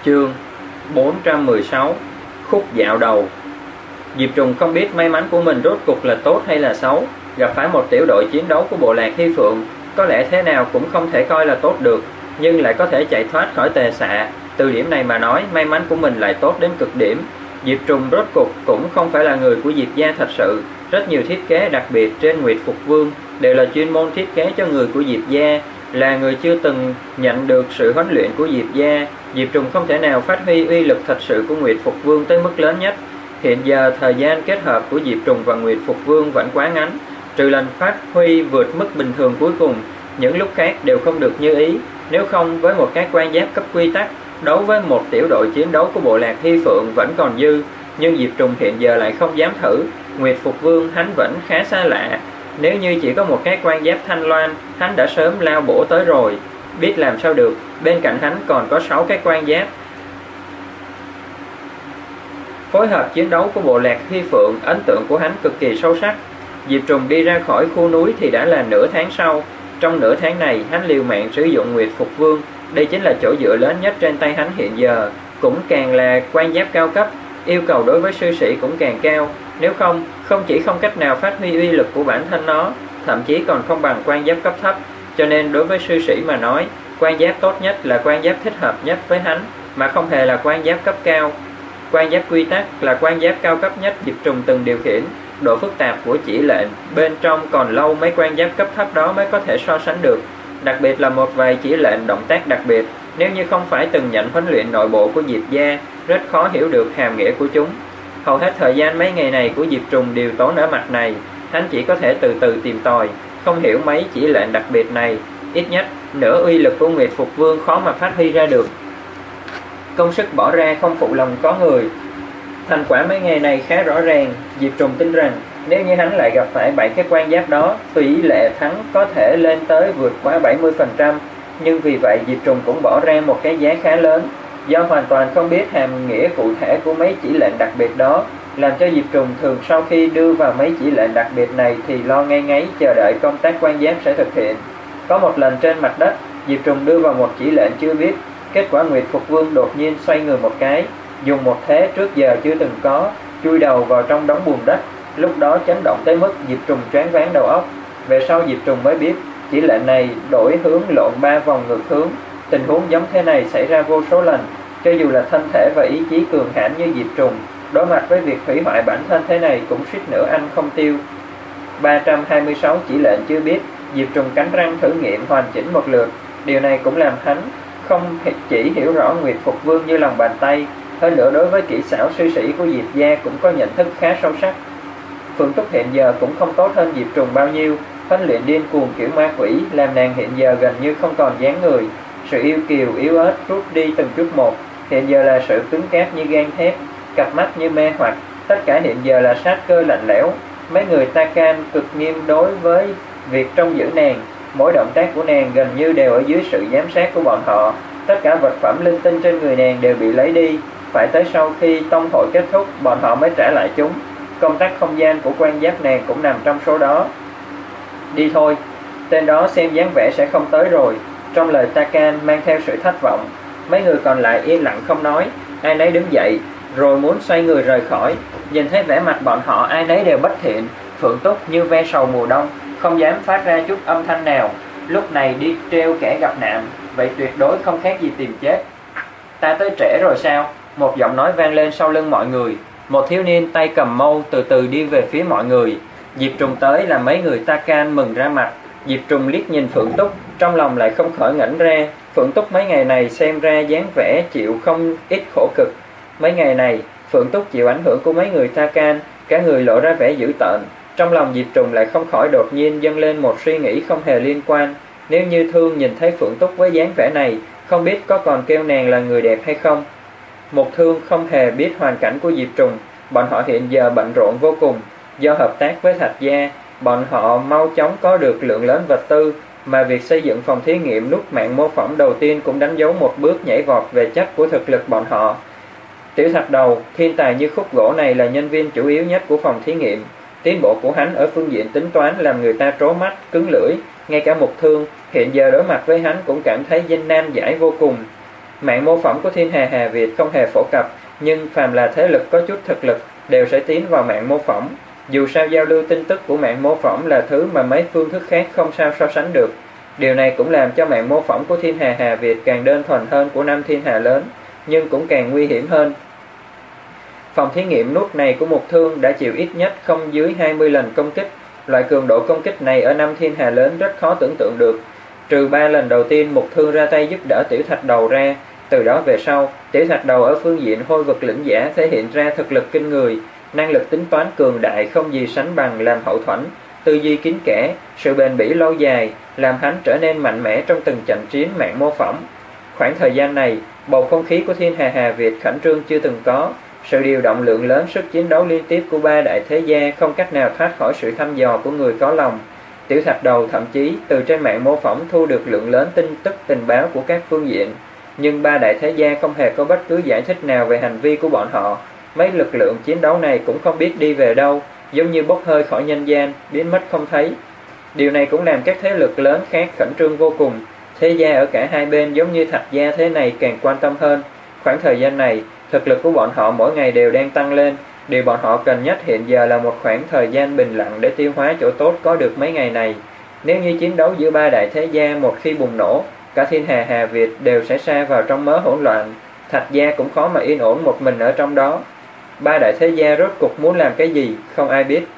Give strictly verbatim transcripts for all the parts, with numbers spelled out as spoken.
Chương bốn trăm mười sáu. Khúc dạo đầu. Diệp Trùng không biết may mắn của mình rốt cục là tốt hay là xấu. Gặp phải một tiểu đội chiến đấu của bộ lạc Hy Phượng, có lẽ thế nào cũng không thể coi là tốt được, nhưng lại có thể chạy thoát khỏi tề xạ. Từ điểm này mà nói, may mắn của mình lại tốt đến cực điểm. Diệp Trùng rốt cục cũng không phải là người của Diệp gia thật sự. Rất nhiều thiết kế đặc biệt trên Nguyệt Phục Vương đều là chuyên môn thiết kế cho người của Diệp gia. Là người chưa từng nhận được sự huấn luyện của Diệp gia, Diệp Trùng không thể nào phát huy uy lực thật sự của Nguyệt Phục Vương tới mức lớn nhất. Hiện giờ thời gian kết hợp của Diệp Trùng và Nguyệt Phục Vương vẫn quá ngắn, trừ lần phát huy vượt mức bình thường cuối cùng, những lúc khác đều không được như ý. Nếu không, với một cái quan giáp cấp quy tắc, đấu với một tiểu đội chiến đấu của bộ lạc Hy Phượng vẫn còn dư, nhưng Diệp Trùng hiện giờ lại không dám thử. Nguyệt Phục Vương hắn vẫn khá xa lạ. Nếu như chỉ có một cái quan giáp thanh loan, hắn đã sớm lao bổ tới rồi. Biết làm sao được, bên cạnh hắn còn có sáu cái quan giáp. Phối hợp chiến đấu của bộ lạc Hy Phượng, ấn tượng của hắn cực kỳ sâu sắc. Diệp Trùng đi ra khỏi khu núi thì đã là nửa tháng sau. Trong nửa tháng này, hắn liều mạng sử dụng Nguyệt Phục Vương. Đây chính là chỗ dựa lớn nhất trên tay hắn hiện giờ. Cũng càng là quan giáp cao cấp, yêu cầu đối với sư sĩ cũng càng cao. Nếu không, không chỉ không cách nào phát huy uy lực của bản thân nó, thậm chí còn không bằng quan giáp cấp thấp. Cho nên đối với sư sĩ mà nói, quan giáp tốt nhất là quan giáp thích hợp nhất với hắn, mà không hề là quan giáp cấp cao. Quan giáp quy tắc là quan giáp cao cấp nhất Diệp Trùng từng điều khiển. Độ phức tạp của chỉ lệnh bên trong còn lâu mấy quan giáp cấp thấp đó mới có thể so sánh được. Đặc biệt là một vài chỉ lệnh động tác đặc biệt, nếu như không phải từng nhận huấn luyện nội bộ của Diệp gia, rất khó hiểu được hàm nghĩa của chúng. Hầu hết thời gian mấy ngày này của Diệp Trùng đều tốn ở mặt này. Hắn chỉ có thể từ từ tìm tòi, không hiểu mấy chỉ lệnh đặc biệt này. Ít nhất, nửa uy lực của Nguyệt Phục Vương khó mà phát huy ra được. Công sức bỏ ra không phụ lòng có người. Thành quả mấy ngày này khá rõ ràng. Diệp Trùng tin rằng nếu như hắn lại gặp phải bảy cái quan giáp đó, tỷ lệ thắng có thể lên tới vượt quá bảy mươi phần trăm. Nhưng vì vậy Diệp Trùng cũng bỏ ra một cái giá khá lớn. Do hoàn toàn không biết hàm nghĩa cụ thể của mấy chỉ lệnh đặc biệt đó, làm cho Diệp Trùng thường sau khi đưa vào mấy chỉ lệnh đặc biệt này thì lo ngay ngáy chờ đợi công tác quan giáp sẽ thực hiện. Có một lần trên mặt đất, Diệp Trùng đưa vào một chỉ lệnh chưa biết, kết quả Nguyệt Phục Vương đột nhiên xoay người một cái, dùng một thế trước giờ chưa từng có, chui đầu vào trong đống bùn đất. Lúc đó chấn động tới mức Diệp Trùng choáng váng đầu óc. Về sau Diệp Trùng mới biết, chỉ lệnh này đổi hướng lộn ba vòng ngược hướng. Tình huống giống thế này xảy ra vô số lần. Cho dù là thân thể và ý chí cường hãn như Diệp Trùng, đối mặt với việc hủy hoại bản thân thế này cũng suýt nữa ăn không tiêu. ba trăm hai mươi sáu chỉ lệnh chưa biết, Diệp Trùng cắn răng thử nghiệm hoàn chỉnh một lượt. Điều này cũng làm hắn không chỉ hiểu rõ Nguyệt Phục Vương như lòng bàn tay, hơn nữa đối với kỹ xảo sư sĩ của Diệp gia cũng có nhận thức khá sâu sắc. Phượng Túc hiện giờ cũng không tốt hơn Diệp Trùng bao nhiêu. Huấn luyện điên cuồng kiểu ma quỷ làm nàng hiện giờ gần như không còn dáng người. Sự yêu kiều yếu ớt rút đi từng chút một, hiện giờ là sự cứng cáp như gan thép, cặp mắt như mê hoặc, tất cả hiện giờ là sát cơ lạnh lẽo. Mấy người Takan cực nghiêm đối với việc trông giữ nàng, mỗi động tác của nàng gần như đều ở dưới sự giám sát của bọn họ. Tất cả vật phẩm linh tinh trên người nàng đều bị lấy đi, phải tới sau khi tông hội kết thúc bọn họ mới trả lại chúng. Công tác không gian của quan giáp nàng cũng nằm trong số đó. Đi thôi, tên đó xem dáng vẻ sẽ không tới rồi. Trong lời Takan mang theo sự thất vọng. Mấy người còn lại yên lặng không nói, ai nấy đứng dậy rồi muốn xoay người rời khỏi. Nhìn thấy vẻ mặt bọn họ ai nấy đều bất thiện, Phượng Túc như ve sầu mùa đông, không dám phát ra chút âm thanh nào. Lúc này đi treo kẻ gặp nạn, vậy tuyệt đối không khác gì tìm chết. Ta tới trễ rồi sao? Một giọng nói vang lên sau lưng mọi người. Một thiếu niên tay cầm mâu từ từ đi về phía mọi người. Diệp Trùng tới làm mấy người Takan mừng ra mặt. Diệp Trùng liếc nhìn Phượng Túc, trong lòng lại không khỏi ngẩn ra. Phượng Túc mấy ngày này xem ra dáng vẻ chịu không ít khổ cực. Mấy ngày này Phượng Túc chịu ảnh hưởng của mấy người Takan, cả người lộ ra vẻ dữ tợn. Trong lòng Diệp Trùng lại không khỏi đột nhiên dâng lên một suy nghĩ không hề liên quan. Nếu như Thương nhìn thấy Phượng Túc với dáng vẻ này, không biết có còn kêu nàng là người đẹp hay không. Một Thương không hề biết hoàn cảnh của Diệp Trùng. Bọn họ hiện giờ bận rộn vô cùng. Do hợp tác với Thạch gia, bọn họ mau chóng có được lượng lớn vật tư, mà việc xây dựng phòng thí nghiệm nút mạng mô phỏng đầu tiên cũng đánh dấu một bước nhảy vọt về chất của thực lực bọn họ. Tiểu Thạch Đầu, thiên tài như khúc gỗ này là nhân viên chủ yếu nhất của phòng thí nghiệm. Tiến bộ của hắn ở phương diện tính toán làm người ta trố mắt, cứng lưỡi. Ngay cả Mục Thương hiện giờ đối mặt với hắn cũng cảm thấy danh nam giải vô cùng. Mạng mô phỏng của Thiên Hà Hà Việt không hề phổ cập, nhưng phàm là thế lực có chút thực lực đều sẽ tiến vào mạng mô phỏng. Dù sao giao lưu tin tức của mạng mô phỏng là thứ mà mấy phương thức khác không sao so sánh được. Điều này cũng làm cho mạng mô phỏng của Thiên Hà Hà Việt càng đơn thuần hơn của năm Thiên Hà lớn, nhưng cũng càng nguy hiểm hơn. Phòng thí nghiệm nút này của Mục Thương đã chịu ít nhất không dưới hai mươi lần công kích. Loại cường độ công kích này ở năm Thiên Hà lớn rất khó tưởng tượng được. Trừ ba lần đầu tiên Mục Thương ra tay giúp đỡ Tiểu Thạch Đầu ra, từ đó về sau, Tiểu Thạch Đầu ở phương diện hôi vực lĩnh giả thể hiện ra thực lực kinh người, năng lực tính toán cường đại không gì sánh bằng làm hậu thuẫn, tư duy kín kẽ, sự bền bỉ lâu dài, làm hắn trở nên mạnh mẽ trong từng trận chiến mạng mô phỏng. Khoảng thời gian này, bầu không khí của Thiên Hà Hà Việt khẩn trương chưa từng có. Sự điều động lượng lớn sức chiến đấu liên tiếp của ba đại thế gia không cách nào thoát khỏi sự thăm dò của người có lòng. Tiểu Thạch Đầu thậm chí từ trên mạng mô phỏng thu được lượng lớn tin tức tình báo của các phương diện, nhưng ba đại thế gia không hề có bất cứ giải thích nào về hành vi của bọn họ. Mấy lực lượng chiến đấu này cũng không biết đi về đâu, giống như bốc hơi khỏi nhân gian, biến mất không thấy. Điều này cũng làm các thế lực lớn khác khẩn trương vô cùng. Thế gia ở cả hai bên giống như Thạch gia thế này càng quan tâm hơn. Khoảng thời gian này, thực lực của bọn họ mỗi ngày đều đang tăng lên. Điều bọn họ cần nhất hiện giờ là một khoảng thời gian bình lặng để tiêu hóa chỗ tốt có được mấy ngày này. Nếu như chiến đấu giữa ba đại thế gia một khi bùng nổ, cả Thiên Hà Hà Việt đều sẽ sa vào trong mớ hỗn loạn. Thạch gia cũng khó mà yên ổn một mình ở trong đó. Ba đại thế gia rốt cục muốn làm cái gì, không ai biết.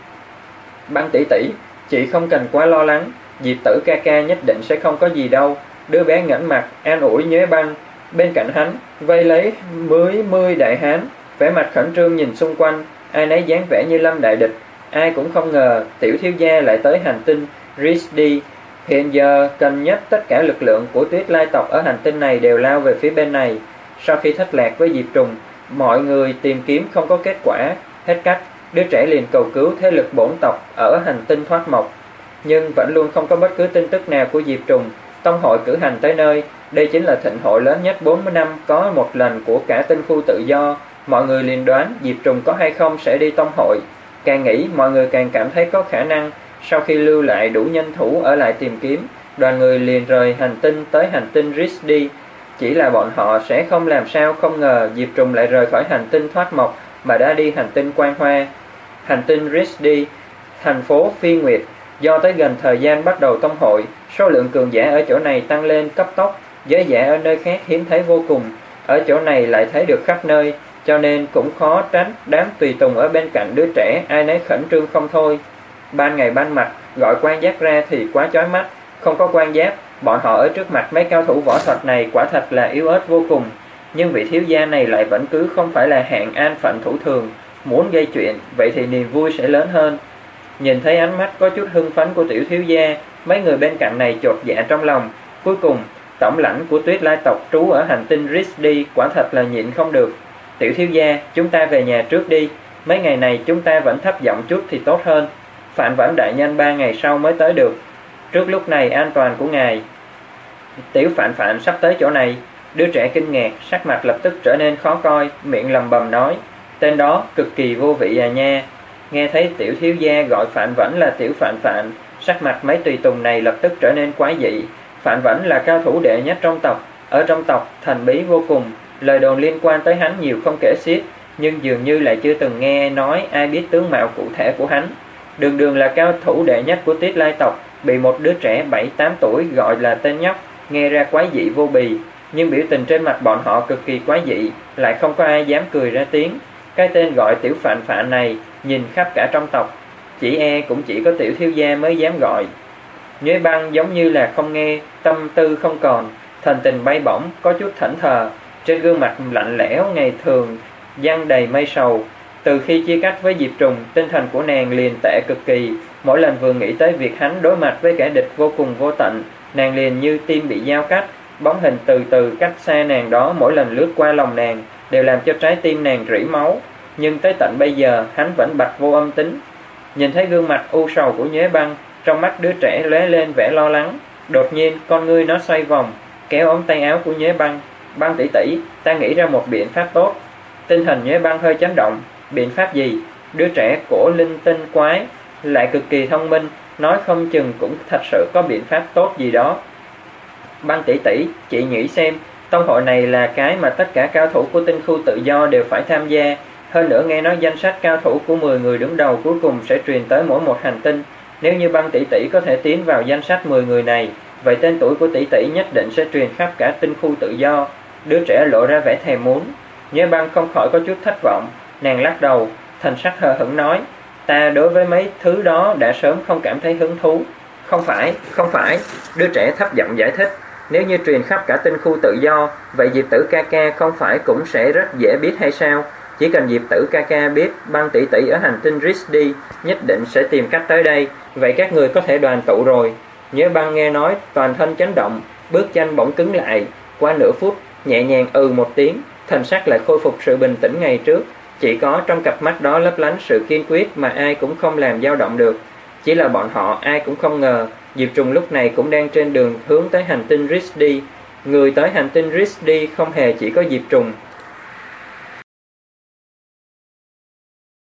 Băng tỷ tỷ, chị không cần quá lo lắng, Diệp Tử ca ca nhất định sẽ không có gì đâu. Đứa bé ngẩng mặt, an ủi Nhuế Băng. Bên cạnh hắn, vây lấy mười mươi đại hán, vẻ mặt khẩn trương nhìn xung quanh, ai nấy dáng vẻ như lâm đại địch. Ai cũng không ngờ tiểu thiếu gia lại tới hành tinh Risdi. Hiện giờ cần nhất tất cả lực lượng của Tuyết Lai tộc ở hành tinh này đều lao về phía bên này. Sau khi thất lạc với Diệp Trùng, mọi người tìm kiếm không có kết quả, hết cách, đứa trẻ liền cầu cứu thế lực bổn tộc ở hành tinh Thoát Mộc. Nhưng vẫn luôn không có bất cứ tin tức nào của Diệp Trùng. Tông hội cử hành tới nơi, đây chính là thịnh hội lớn nhất bốn mươi năm có một lần của cả tinh khu tự do. Mọi người liền đoán Diệp Trùng có hay không sẽ đi tông hội. Càng nghĩ mọi người càng cảm thấy có khả năng. Sau khi lưu lại đủ nhân thủ ở lại tìm kiếm, đoàn người liền rời hành tinh tới hành tinh Risdi. Chỉ là bọn họ sẽ không làm sao không ngờ Diệp Trùng lại rời khỏi hành tinh Thoát Mộc mà đã đi hành tinh Quang Hoa. Hành tinh Risdi, thành phố Phi Nguyệt. Do tới gần thời gian bắt đầu tông hội, số lượng cường giả ở chỗ này tăng lên cấp tốc, giới giả ở nơi khác hiếm thấy vô cùng, ở chỗ này lại thấy được khắp nơi, cho nên cũng khó tránh đám tùy tùng ở bên cạnh đứa trẻ ai nấy khẩn trương không thôi. Ban ngày ban mặt, gọi quan giáp ra thì quá chói mắt, không có quan giáp, bọn họ ở trước mặt mấy cao thủ võ thuật này quả thật là yếu ớt vô cùng. Nhưng vị thiếu gia này lại vẫn cứ không phải là hạng an phận thủ thường, muốn gây chuyện, vậy thì niềm vui sẽ lớn hơn. Nhìn thấy ánh mắt có chút hưng phấn của tiểu thiếu gia, mấy người bên cạnh này chột dạ trong lòng. Cuối cùng, tổng lãnh của Tuyết Lai tộc trú ở hành tinh Risdi quả thật là nhịn không được. Tiểu thiếu gia, chúng ta về nhà trước đi, mấy ngày này chúng ta vẫn thấp giọng chút thì tốt hơn. Phạm Vẫn đại nhân ba ngày sau mới tới được. Trước lúc này an toàn của ngài. Tiểu Phạm Phạm sắp tới chỗ này. Đứa trẻ kinh ngạc, sắc mặt lập tức trở nên khó coi, miệng lầm bầm nói, tên đó cực kỳ vô vị à nha. Nghe thấy tiểu thiếu gia gọi Phạm Vẫn là tiểu Phạm Phạm, sắc mặt mấy tùy tùng này lập tức trở nên quái dị. Phạm Vẫn là cao thủ đệ nhất trong tộc, ở trong tộc thần bí vô cùng, lời đồn liên quan tới hắn nhiều không kể xiết, nhưng dường như lại chưa từng nghe nói ai biết tướng mạo cụ thể của hắn. Đường đường là cao thủ đệ nhất của Tiết Lai tộc, bị một đứa trẻ bảy tám tuổi gọi là tên nhóc, nghe ra quái dị vô bì, nhưng biểu tình trên mặt bọn họ cực kỳ quái dị, lại không có ai dám cười ra tiếng. Cái tên gọi tiểu Phạm Phạm này nhìn khắp cả trong tộc, chỉ e cũng chỉ có tiểu thiếu gia mới dám gọi. Nhuế Băng giống như là không nghe, tâm tư không còn, thần tình bay bổng, có chút thẫn thờ, trên gương mặt lạnh lẽo ngày thường giăng đầy mây sầu. Từ khi chia cách với Diệp Trùng, tinh thần của nàng liền tệ cực kỳ, mỗi lần vừa nghĩ tới việc hắn đối mặt với kẻ địch vô cùng vô tận, nàng liền như tim bị dao cắt. Bóng hình từ từ cách xa nàng đó mỗi lần lướt qua lòng nàng đều làm cho trái tim nàng rỉ máu, nhưng tới tận bây giờ hắn vẫn bặt vô âm tính. Nhìn thấy gương mặt u sầu của Nhuế Băng, trong mắt đứa trẻ lóe lên vẻ lo lắng. Đột nhiên con ngươi nó xoay vòng, kéo ống tay áo của Nhuế Băng. Băng tỷ tỷ, ta nghĩ ra một biện pháp tốt. Tinh thần Nhuế Băng hơi chấn động. Biện pháp gì? Đứa trẻ cổ linh tinh quái, lại cực kỳ thông minh, nói không chừng cũng thật sự có biện pháp tốt gì đó. Băng tỷ tỷ, chị nghĩ xem, Tông hội này là cái mà tất cả cao thủ của tinh khu tự do đều phải tham gia. Hơn nữa nghe nói danh sách cao thủ của mười người đứng đầu cuối cùng sẽ truyền tới mỗi một hành tinh. Nếu như Băng tỷ tỷ có thể tiến vào danh sách mười người này, vậy tên tuổi của tỷ tỷ nhất định sẽ truyền khắp cả tinh khu tự do. Đứa trẻ lộ ra vẻ thèm muốn. Nhớ Băng không khỏi có chút thất vọng. Nàng lắc đầu, thần sắc hờ hững nói, ta đối với mấy thứ đó đã sớm không cảm thấy hứng thú. Không phải, không phải, đứa trẻ thấp giọng giải thích. Nếu như truyền khắp cả tinh khu tự do, vậy Diệp Tử ca ca không phải cũng sẽ rất dễ biết hay sao? Chỉ cần Diệp Tử ca ca biết Băng tỷ tỷ ở hành tinh Rizdi, nhất định sẽ tìm cách tới đây. Vậy các người có thể đoàn tụ rồi. Nhớ Băng nghe nói, toàn thân chấn động, bước chân bỗng cứng lại. Qua nửa phút, nhẹ nhàng ừ một tiếng, thần sắc lại khôi phục sự bình tĩnh ngày trước. Chỉ có trong cặp mắt đó lấp lánh sự kiên quyết mà ai cũng không làm dao động được. Chỉ là bọn họ ai cũng không ngờ Diệp Trùng lúc này cũng đang trên đường hướng tới hành tinh Rizdi. Người tới hành tinh Rizdi không hề chỉ có Diệp Trùng,